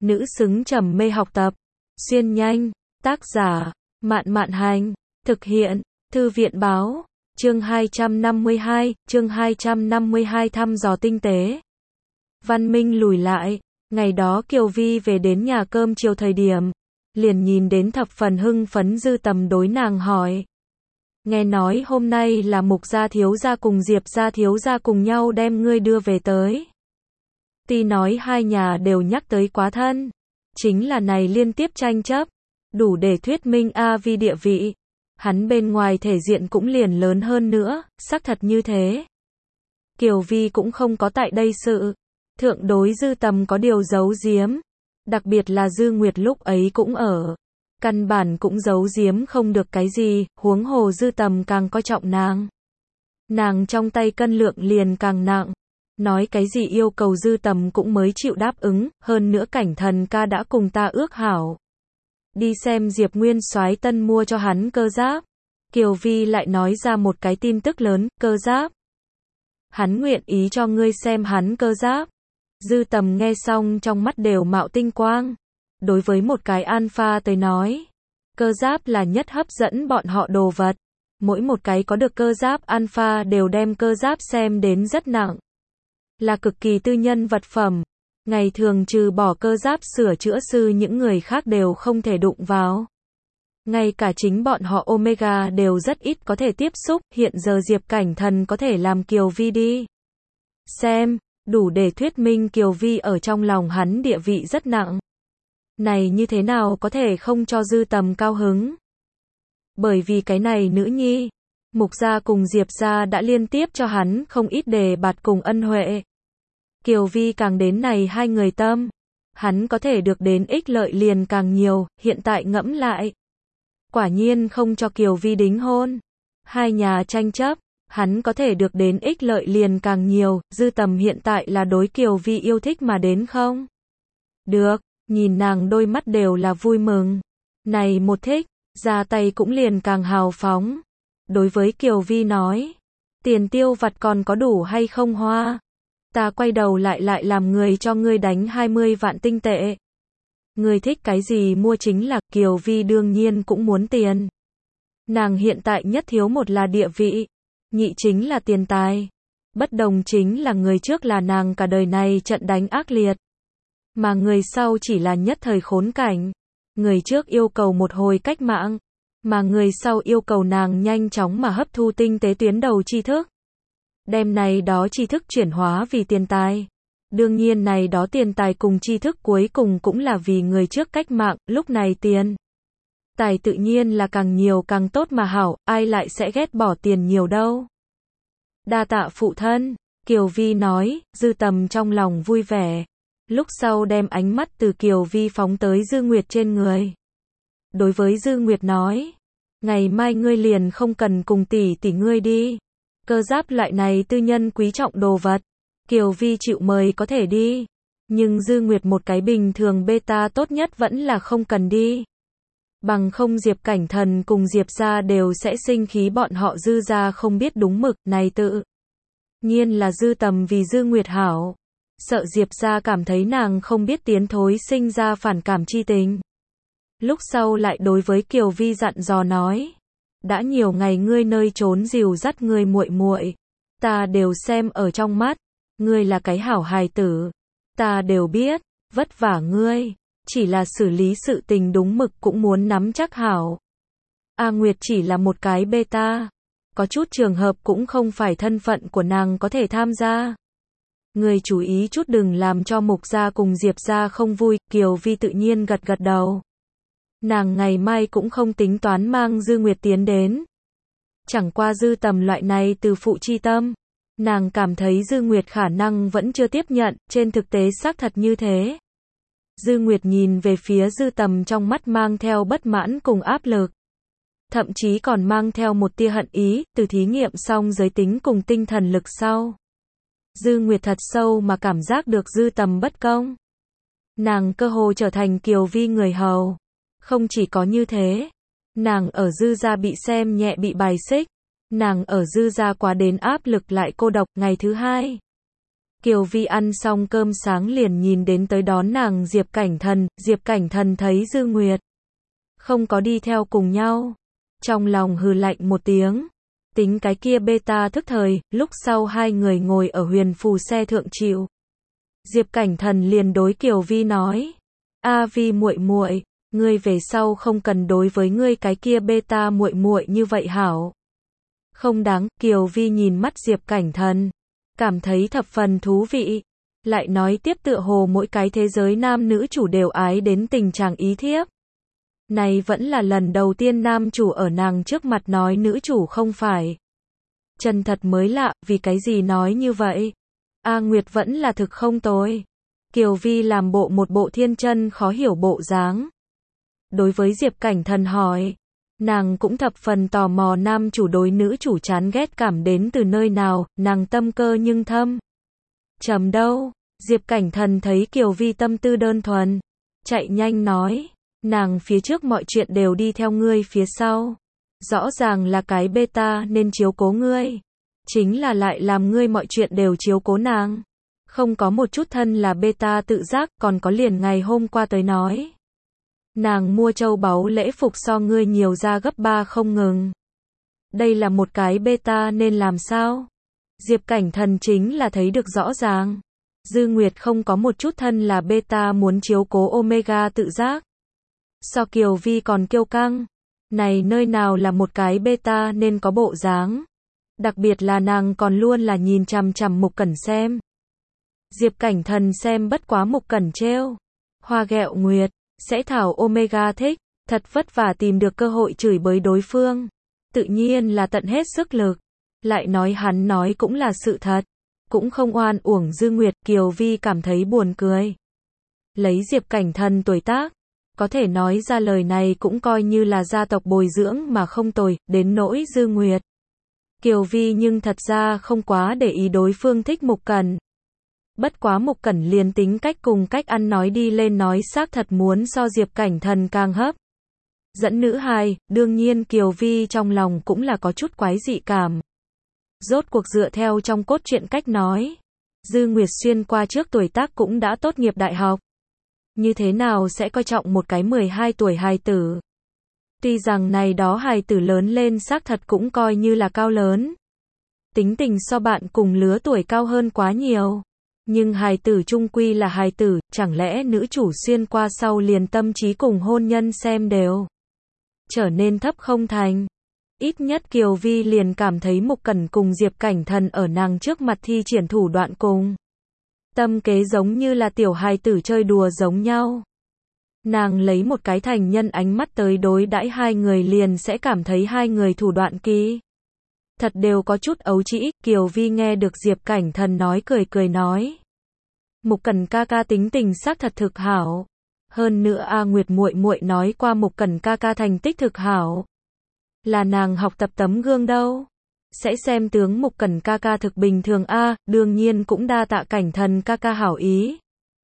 nữ xứng trầm mê học tập. Xuyên nhanh, tác giả, Mạn Mạn Hành, thực hiện, Thư viện Báo, chương 252 thăm dò tinh tế. Văn Minh lùi lại, ngày đó Kiều Vi về đến nhà cơm chiều thời điểm, liền nhìn đến thập phần hưng phấn Dư Tầm đối nàng hỏi. Nghe nói hôm nay là Mục gia thiếu gia cùng Diệp gia thiếu gia cùng nhau đem ngươi đưa về tới. Tuy nói hai nhà đều nhắc tới quá thân, chính là này liên tiếp tranh chấp, đủ để thuyết minh A Vi địa vị. Hắn bên ngoài thể diện cũng liền lớn hơn nữa, xác thật như thế. Kiều Vi cũng không có tại đây sự. Thượng đối Dư Tầm có điều giấu giếm. Đặc biệt là Dư Nguyệt lúc ấy cũng ở. Căn bản cũng giấu giếm không được cái gì, huống hồ Dư Tầm càng coi trọng nàng. Nàng trong tay cân lượng liền càng nặng. Nói cái gì yêu cầu Dư Tầm cũng mới chịu đáp ứng, hơn nữa Cảnh Thần ca đã cùng ta ước hảo. Đi xem Diệp Nguyên Soái tân mua cho hắn cơ giáp. Kiều Vi lại nói ra một cái tin tức lớn, cơ giáp. Hắn nguyện ý cho ngươi xem hắn cơ giáp. Dư Tầm nghe xong trong mắt đều mạo tinh quang. Đối với một cái alpha tới nói, cơ giáp là nhất hấp dẫn bọn họ đồ vật. Mỗi một cái có được cơ giáp alpha đều đem cơ giáp xem đến rất nặng. Là cực kỳ tư nhân vật phẩm. Ngày thường trừ bỏ cơ giáp sửa chữa sư những người khác đều không thể đụng vào. Ngay cả chính bọn họ Omega đều rất ít có thể tiếp xúc, hiện giờ Diệp Cảnh Thần có thể làm Kiều Vi đi xem, đủ để thuyết minh Kiều Vi ở trong lòng hắn địa vị rất nặng. Này như thế nào có thể không cho Dư Tầm cao hứng? Bởi vì cái này nữ nhi, Mục gia cùng Diệp gia đã liên tiếp cho hắn không ít đề bạt cùng ân huệ. Kiều Vi càng đến này hai người tâm, hắn có thể được đến ích lợi liền càng nhiều, hiện tại ngẫm lại. Quả nhiên không cho Kiều Vi đính hôn. Hai nhà tranh chấp, hắn có thể được đến ích lợi liền càng nhiều, Dư Tầm hiện tại là đối Kiều Vi yêu thích mà đến không? Được, nhìn nàng đôi mắt đều là vui mừng. Này một thích, ra tay cũng liền càng hào phóng. Đối với Kiều Vi nói, tiền tiêu vặt còn có đủ hay không hoa? Ta quay đầu lại làm người cho ngươi đánh 20 vạn tinh tệ. Ngươi thích cái gì mua chính là. Kiều Vi đương nhiên cũng muốn tiền. Nàng hiện tại nhất thiếu một là địa vị, nhị chính là tiền tài. Bất đồng chính là người trước là nàng cả đời này trận đánh ác liệt, mà người sau chỉ là nhất thời khốn cảnh. Người trước yêu cầu một hồi cách mạng, mà người sau yêu cầu nàng nhanh chóng mà hấp thu tinh tế tuyến đầu tri thức. Đem này đó tri thức chuyển hóa vì tiền tài. Đương nhiên này đó tiền tài cùng tri thức cuối cùng cũng là vì người trước cách mạng, lúc này tiền tài tự nhiên là càng nhiều càng tốt mà hảo, ai lại sẽ ghét bỏ tiền nhiều đâu. Đa tạ phụ thân, Kiều Vi nói, Dư Tầm trong lòng vui vẻ. Lúc sau đem ánh mắt từ Kiều Vi phóng tới Dư Nguyệt trên người. Đối với Dư Nguyệt nói, ngày mai ngươi liền không cần cùng tỷ ngươi đi. Cơ giáp loại này tư nhân quý trọng đồ vật, Kiều Vi chịu mời có thể đi. Nhưng Dư Nguyệt một cái bình thường beta tốt nhất vẫn là không cần đi. Bằng không Diệp Cảnh Thần cùng Diệp gia đều sẽ sinh khí, bọn họ Dư gia không biết đúng mực, này tự nhiên là Dư Tầm vì Dư Nguyệt hảo. Sợ Diệp gia cảm thấy nàng không biết tiến thối sinh ra phản cảm chi tình. Lúc sau lại đối với Kiều Vi dặn dò nói. Đã nhiều ngày ngươi nơi trốn dìu dắt ngươi muội muội, ta đều xem ở trong mắt, ngươi là cái hảo hài tử, ta đều biết, vất vả ngươi, chỉ là xử lý sự tình đúng mực cũng muốn nắm chắc hảo. A Nguyệt chỉ là một cái beta, có chút trường hợp cũng không phải thân phận của nàng có thể tham gia. Ngươi chú ý chút đừng làm cho Mục gia cùng Diệp gia không vui. Kiều Vi tự nhiên gật gật đầu. Nàng ngày mai cũng không tính toán mang Dư Nguyệt tiến đến. Chẳng qua Dư Tầm loại này từ phụ chi tâm, nàng cảm thấy Dư Nguyệt khả năng vẫn chưa tiếp nhận, trên thực tế xác thật như thế. Dư Nguyệt nhìn về phía Dư Tầm trong mắt mang theo bất mãn cùng áp lực. Thậm chí còn mang theo một tia hận ý, từ thí nghiệm xong giới tính cùng tinh thần lực sau. Dư Nguyệt thật sâu mà cảm giác được Dư Tầm bất công. Nàng cơ hồ trở thành Kiều Vi người hầu. Không chỉ có như thế, nàng ở Dư gia bị xem nhẹ bị bài xích, nàng ở Dư gia quá đến áp lực lại cô độc. Ngày thứ hai, Kiều Vi ăn xong cơm sáng liền nhìn đến tới đón nàng Diệp Cảnh Thần thấy Dư Nguyệt không có đi theo cùng nhau, trong lòng hừ lạnh một tiếng, tính cái kia beta thức thời, lúc sau hai người ngồi ở huyền phù xe thượng chịu. Diệp Cảnh Thần liền đối Kiều Vi nói, A Vi muội muội, ngươi về sau không cần đối với ngươi cái kia beta muội muội như vậy hảo. Không đáng. Kiều Vi nhìn mắt Diệp Cảnh Thần, cảm thấy thập phần thú vị, lại nói tiếp tựa hồ mỗi cái thế giới nam nữ chủ đều ái đến tình trạng ý thiếp. Này vẫn là lần đầu tiên nam chủ ở nàng trước mặt nói nữ chủ không phải chân thật mới lạ, vì cái gì nói như vậy? A Nguyệt vẫn là thực không tồi. Kiều Vi làm một bộ thiên chân khó hiểu bộ dáng. Đối với Diệp Cảnh Thần hỏi, nàng cũng thập phần tò mò nam chủ đối nữ chủ chán ghét cảm đến từ nơi nào, nàng tâm cơ nhưng thâm trầm đâu. Diệp Cảnh Thần thấy Kiều Vi tâm tư đơn thuần, chạy nhanh nói, nàng phía trước mọi chuyện đều đi theo ngươi phía sau. Rõ ràng là cái beta nên chiếu cố ngươi, chính là lại làm ngươi mọi chuyện đều chiếu cố nàng. Không có một chút thân là beta tự giác, còn có liền ngày hôm qua tới nói. Nàng mua châu báu lễ phục so ngươi nhiều ra gấp 3 không ngừng. Đây là một cái beta nên làm sao? Diệp Cảnh Thần chính là thấy được rõ ràng. Dư Nguyệt không có một chút thân là beta muốn chiếu cố Omega tự giác. So Kiều Vi còn kiêu căng. Này nơi nào là một cái beta nên có bộ dáng. Đặc biệt là nàng còn luôn là nhìn chằm chằm Mục Cẩn xem. Diệp Cảnh Thần xem bất quá Mục Cẩn trêu hoa ghẹo Nguyệt, sẽ thảo Omega thích, thật vất vả tìm được cơ hội chửi bới đối phương. Tự nhiên là tận hết sức lực. Lại nói hắn nói cũng là sự thật. Cũng không oan uổng Dư Nguyệt. Kiều Vi cảm thấy buồn cười. Lấy Diệp Cảnh Thần tuổi tác, có thể nói ra lời này cũng coi như là gia tộc bồi dưỡng mà không tồi, đến nỗi Dư Nguyệt. Kiều Vi nhưng thật ra không quá để ý đối phương thích Mục Cẩn. Bất quá Mục Cẩn liền tính cách cùng cách ăn nói đi lên nói xác thật muốn so Diệp Cảnh Thần càng hấp dẫn nữ hài, đương nhiên Kiều Vi trong lòng cũng là có chút quái dị cảm. Rốt cuộc dựa theo trong cốt truyện cách nói, Dư Nguyệt xuyên qua trước tuổi tác cũng đã tốt nghiệp đại học. Như thế nào sẽ coi trọng một cái 12 tuổi hài tử? Tuy rằng này đó hài tử lớn lên xác thật cũng coi như là cao lớn. Tính tình so bạn cùng lứa tuổi cao hơn quá nhiều. Nhưng hài tử chung quy là hài tử, chẳng lẽ nữ chủ xuyên qua sau liền tâm trí cùng hôn nhân xem đều trở nên thấp không thành? Ít nhất Kiều Vi liền cảm thấy Mục Cẩn cùng Diệp Cảnh Thần ở nàng trước mặt thi triển thủ đoạn cùng tâm kế giống như là tiểu hài tử chơi đùa giống nhau. Nàng lấy một cái thành nhân ánh mắt tới đối đãi hai người liền sẽ cảm thấy hai người thủ đoạn kỳ thật đều có chút ấu trĩ. Kiều Vi nghe được Diệp Cảnh Thần nói cười nói, Mục Cẩn ca ca tính tình xác thật thực hảo. Hơn nữa A Nguyệt muội muội nói qua Mục Cẩn ca ca thành tích thực hảo, là nàng học tập tấm gương đâu. Sẽ xem tướng Mục Cẩn ca ca thực bình thường a, đương nhiên cũng đa tạ Cảnh Thần ca ca hảo ý.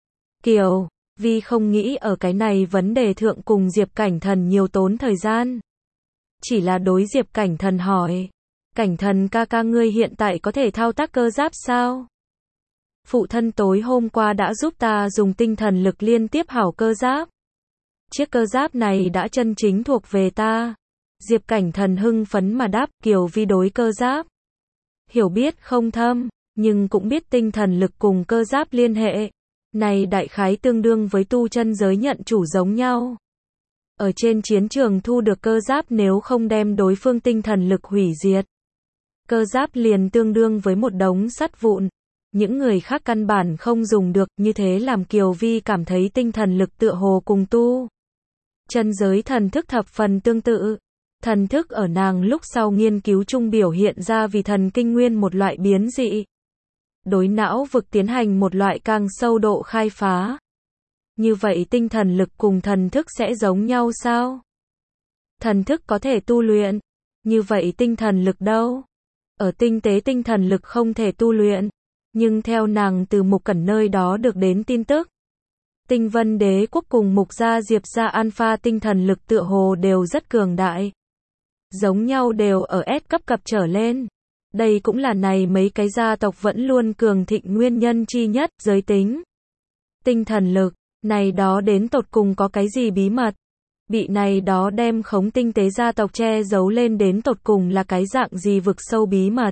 Kiều Vi không nghĩ ở cái này vấn đề thượng cùng Diệp Cảnh Thần nhiều tốn thời gian. Chỉ là đối Diệp Cảnh Thần hỏi, Cảnh Thần ca ca ngươi hiện tại có thể thao tác cơ giáp sao? Phụ thân tối hôm qua đã giúp ta dùng tinh thần lực liên tiếp hảo cơ giáp. Chiếc cơ giáp này đã chân chính thuộc về ta. Diệp Cảnh Thần hưng phấn mà đáp. Kiều Vi đối cơ giáp hiểu biết không thâm, nhưng cũng biết tinh thần lực cùng cơ giáp liên hệ. Này đại khái tương đương với tu chân giới nhận chủ giống nhau. Ở trên chiến trường thu được cơ giáp nếu không đem đối phương tinh thần lực hủy diệt, cơ giáp liền tương đương với một đống sắt vụn. Những người khác căn bản không dùng được, như thế làm Kiều Vi cảm thấy tinh thần lực tựa hồ cùng tu chân giới thần thức thập phần tương tự. Thần thức ở nàng lúc sau nghiên cứu chung biểu hiện ra vì thần kinh nguyên một loại biến dị. Đối não vực tiến hành một loại càng sâu độ khai phá. Như vậy tinh thần lực cùng thần thức sẽ giống nhau sao? Thần thức có thể tu luyện. Như vậy tinh thần lực đâu? Ở tinh tế tinh thần lực không thể tu luyện. Nhưng theo nàng từ Mục Cẩn nơi đó được đến tin tức, Tinh Vân Đế quốc cùng Mục gia Diệp gia Alpha tinh thần lực tựa hồ đều rất cường đại. Giống nhau đều ở S cấp cập trở lên. Đây cũng là này mấy cái gia tộc vẫn luôn cường thịnh nguyên nhân chi nhất, giới tính, tinh thần lực, này đó đến tột cùng có cái gì bí mật? Bị này đó đem khống tinh tế gia tộc che giấu lên đến tột cùng là cái dạng gì vực sâu bí mật?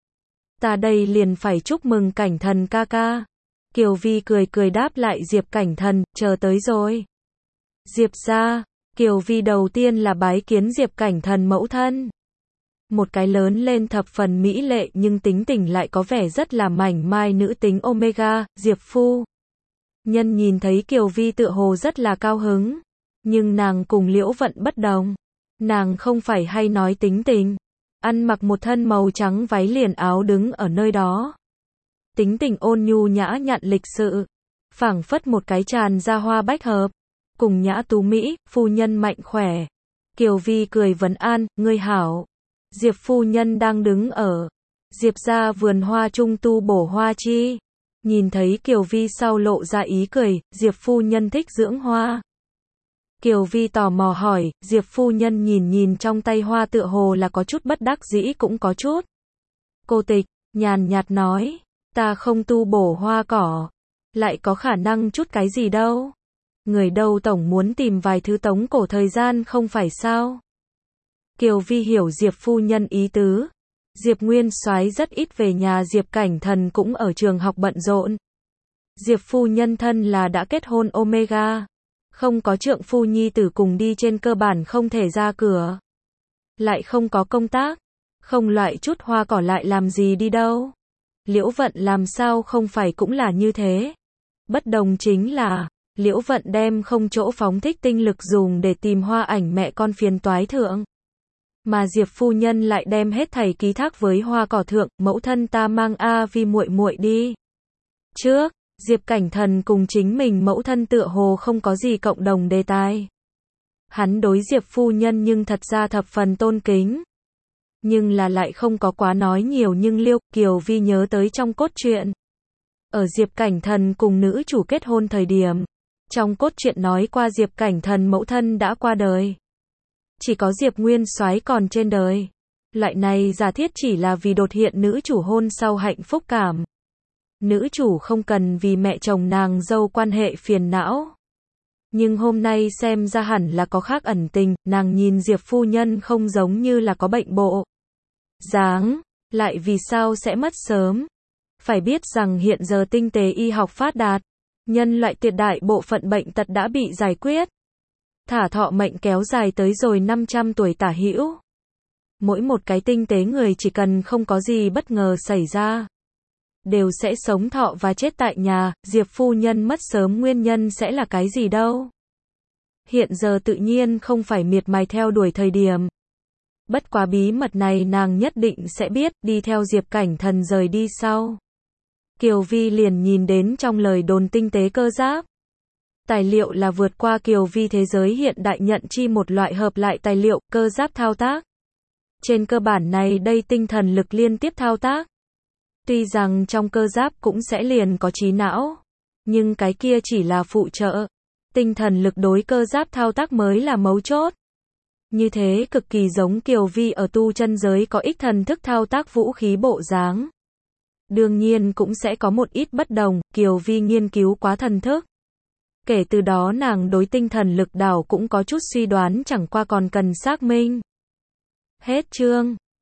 Ta đây liền phải chúc mừng Cảnh Thần ca ca. Kiều Vi cười cười đáp lại Diệp Cảnh Thần, chờ tới rồi. Diệp gia, Kiều Vi đầu tiên là bái kiến Diệp Cảnh Thần mẫu thân. Một cái lớn lên thập phần mỹ lệ nhưng tính tình lại có vẻ rất là mảnh mai nữ tính Omega, Diệp phu. Nhân nhìn thấy Kiều Vi tựa hồ rất là cao hứng. Nhưng nàng cùng Liễu Vận bất đồng. Nàng không phải hay nói tính tình. Ăn mặc một thân màu trắng váy liền áo đứng ở nơi đó. Tính tình ôn nhu nhã nhặn lịch sự. Phảng phất một cái tràn ra hoa bách hợp. Cùng nhã tú Mỹ, phu nhân mạnh khỏe. Kiều Vi cười vấn an, ngươi hảo. Diệp phu nhân đang đứng ở Diệp gia vườn hoa trung tu bổ hoa chi. Nhìn thấy Kiều Vi sau lộ ra ý cười, Diệp phu nhân thích dưỡng hoa. Kiều Vi tò mò hỏi, Diệp phu nhân nhìn nhìn trong tay hoa tựa hồ là có chút bất đắc dĩ cũng có chút cô tịch, nhàn nhạt nói, ta không tu bổ hoa cỏ, lại có khả năng chút cái gì đâu. Người đâu tổng muốn tìm vài thứ tống cổ thời gian không phải sao. Kiều Vi hiểu Diệp phu nhân ý tứ. Diệp Nguyên Soái rất ít về nhà, Diệp Cảnh Thần cũng ở trường học bận rộn. Diệp phu nhân thân là đã kết hôn Omega. Không có trượng phu nhi tử cùng đi trên cơ bản không thể ra cửa. Lại không có công tác. Không loại chút hoa cỏ lại làm gì đi đâu. Liễu Vận làm sao không phải cũng là như thế. Bất đồng chính là, Liễu Vận đem không chỗ phóng thích tinh lực dùng để tìm hoa ảnh mẹ con phiền toái thượng. Mà Diệp phu nhân lại đem hết thảy ký thác với hoa cỏ thượng, mẫu thân ta mang A Vi muội muội đi. Trước, Diệp Cảnh Thần cùng chính mình mẫu thân tựa hồ không có gì cộng đồng đề tài. Hắn đối Diệp phu nhân nhưng thật ra thập phần tôn kính. Nhưng là lại không có quá nói nhiều, nhưng Kiều Vi nhớ tới trong cốt truyện. Ở Diệp Cảnh Thần cùng nữ chủ kết hôn thời điểm, trong cốt truyện nói qua Diệp Cảnh Thần mẫu thân đã qua đời. Chỉ có Diệp Nguyên Soái còn trên đời. Loại này giả thiết chỉ là vì đột hiện nữ chủ hôn sau hạnh phúc cảm. Nữ chủ không cần vì mẹ chồng nàng dâu quan hệ phiền não. Nhưng hôm nay xem ra hẳn là có khác ẩn tình, nàng nhìn Diệp phu nhân không giống như là có bệnh bộ dáng, lại vì sao sẽ mất sớm. Phải biết rằng hiện giờ tinh tế y học phát đạt, nhân loại tuyệt đại bộ phận bệnh tật đã bị giải quyết. Thả thọ mệnh kéo dài tới rồi 500 tuổi tả hữu. Mỗi một cái tinh tế người chỉ cần không có gì bất ngờ xảy ra, đều sẽ sống thọ và chết tại nhà. Diệp phu nhân mất sớm nguyên nhân sẽ là cái gì đâu. Hiện giờ tự nhiên không phải miệt mài theo đuổi thời điểm. Bất quá bí mật này nàng nhất định sẽ biết, đi theo Diệp Cảnh Thần rời đi sau. Kiều Vi liền nhìn đến trong lời đồn tinh tế cơ giáp. Tài liệu là vượt qua Kiều Vi thế giới hiện đại nhận chi một loại hợp lại tài liệu, cơ giáp thao tác. Trên cơ bản này đây tinh thần lực liên tiếp thao tác. Tuy rằng trong cơ giáp cũng sẽ liền có trí não, nhưng cái kia chỉ là phụ trợ. Tinh thần lực đối cơ giáp thao tác mới là mấu chốt. Như thế cực kỳ giống Kiều Vi ở tu chân giới có ích thần thức thao tác vũ khí bộ dáng. Đương nhiên cũng sẽ có một ít bất đồng, Kiều Vi nghiên cứu quá thần thức. Kể từ đó nàng đối tinh thần lực đảo cũng có chút suy đoán, chẳng qua còn cần xác minh. Hết chương.